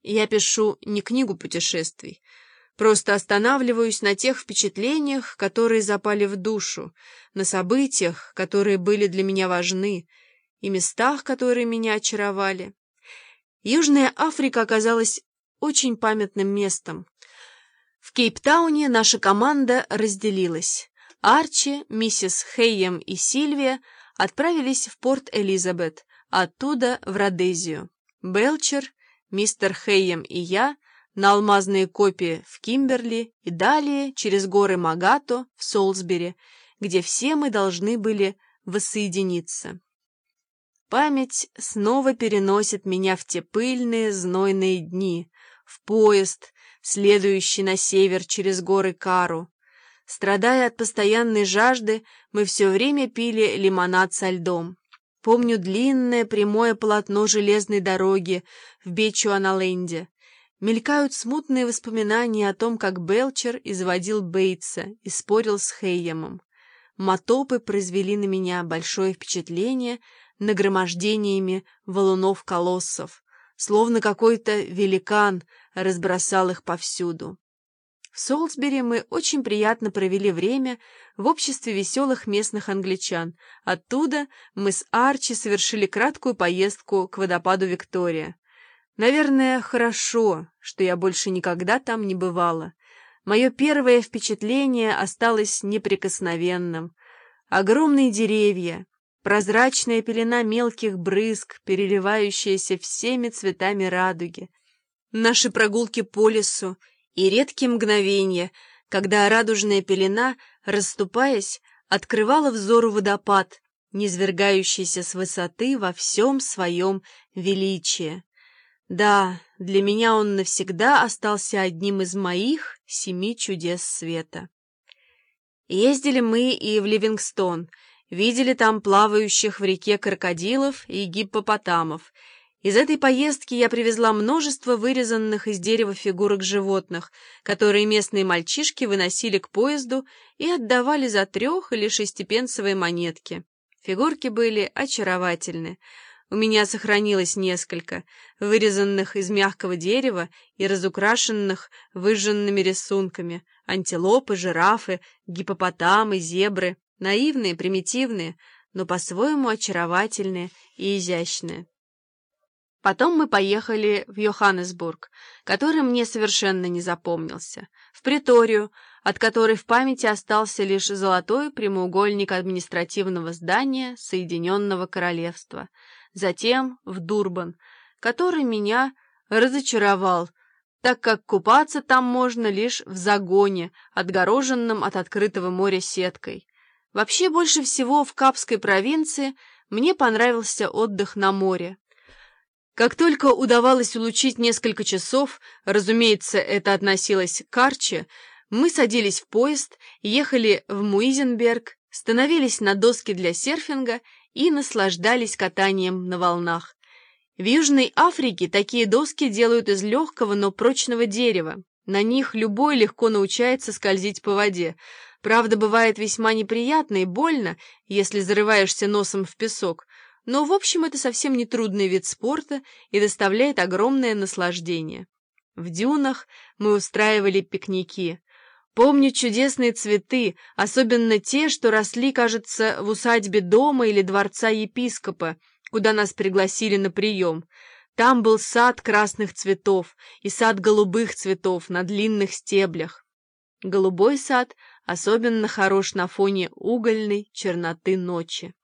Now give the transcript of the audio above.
Я пишу не книгу путешествий, просто останавливаюсь на тех впечатлениях, которые запали в душу, на событиях, которые были для меня важны, и местах, которые меня очаровали. Южная Африка оказалась очень памятным местом. В Кейптауне наша команда разделилась. Арчи, миссис Хейем и Сильвия отправились в Порт-Элизабет, а оттуда в Родезию. Белчер, мистер Хейем и я на алмазные копии в Кимберли и далее через горы Магато в Солсбери, где все мы должны были воссоединиться. Память снова переносит меня в те пыльные, знойные дни, в поезд, следующий на север через горы Кару. Страдая от постоянной жажды, мы все время пили лимонад со льдом. Помню длинное прямое полотно железной дороги в Бечуаналенде. Мелькают смутные воспоминания о том, как Белчер изводил Бейтса и спорил с Хейемом. Мотопы произвели на меня большое впечатление нагромождениями валунов-колоссов, словно какой-то великан разбросал их повсюду. В Солсбери мы очень приятно провели время в обществе веселых местных англичан. Оттуда мы с Арчи совершили краткую поездку к водопаду Виктория. Наверное, хорошо, что я больше никогда там не бывала. Мое первое впечатление осталось неприкосновенным. Огромные деревья, прозрачная пелена мелких брызг, переливающаяся всеми цветами радуги. Наши прогулки по лесу и редкие мгновения, когда радужная пелена, расступаясь, открывала взору водопад, низвергающийся с высоты во всем своем величии. Да, для меня он навсегда остался одним из моих 7 чудес света. Ездили мы и в Ливингстон, видели там плавающих в реке крокодилов и гиппопотамов. Из этой поездки я привезла множество вырезанных из дерева фигурок животных, которые местные мальчишки выносили к поезду и отдавали за 3- или 6-пенсовые монетки. Фигурки были очаровательны. У меня сохранилось несколько, вырезанных из мягкого дерева и разукрашенных выжженными рисунками: антилопы, жирафы, гиппопотамы, зебры, наивные, примитивные, но по-своему очаровательные и изящные. Потом мы поехали в Йоханнесбург, который мне совершенно не запомнился, в Преторию, от которой в памяти остался лишь золотой прямоугольник административного здания Соединенного Королевства, затем в Дурбан, который меня разочаровал, так как купаться там можно лишь в загоне, отгороженном от открытого моря сеткой. Вообще, больше всего в Капской провинции мне понравился отдых на море. Как только удавалось улучшить несколько часов, разумеется, это относилось к Арчи, мы садились в поезд, ехали в Муизенберг, становились на доски для серфинга и наслаждались катанием на волнах. В Южной Африке такие доски делают из легкого, но прочного дерева. На них любой легко научается скользить по воде. Правда, бывает весьма неприятно и больно, если зарываешься носом в песок, но, в общем, это совсем не трудный вид спорта и доставляет огромное наслаждение. В дюнах мы устраивали пикники. Помню чудесные цветы, особенно те, что росли, кажется, в усадьбе дома или дворца епископа, куда нас пригласили на прием. Там был сад красных цветов и сад голубых цветов на длинных стеблях. Голубой сад особенно хорош на фоне угольной черноты ночи.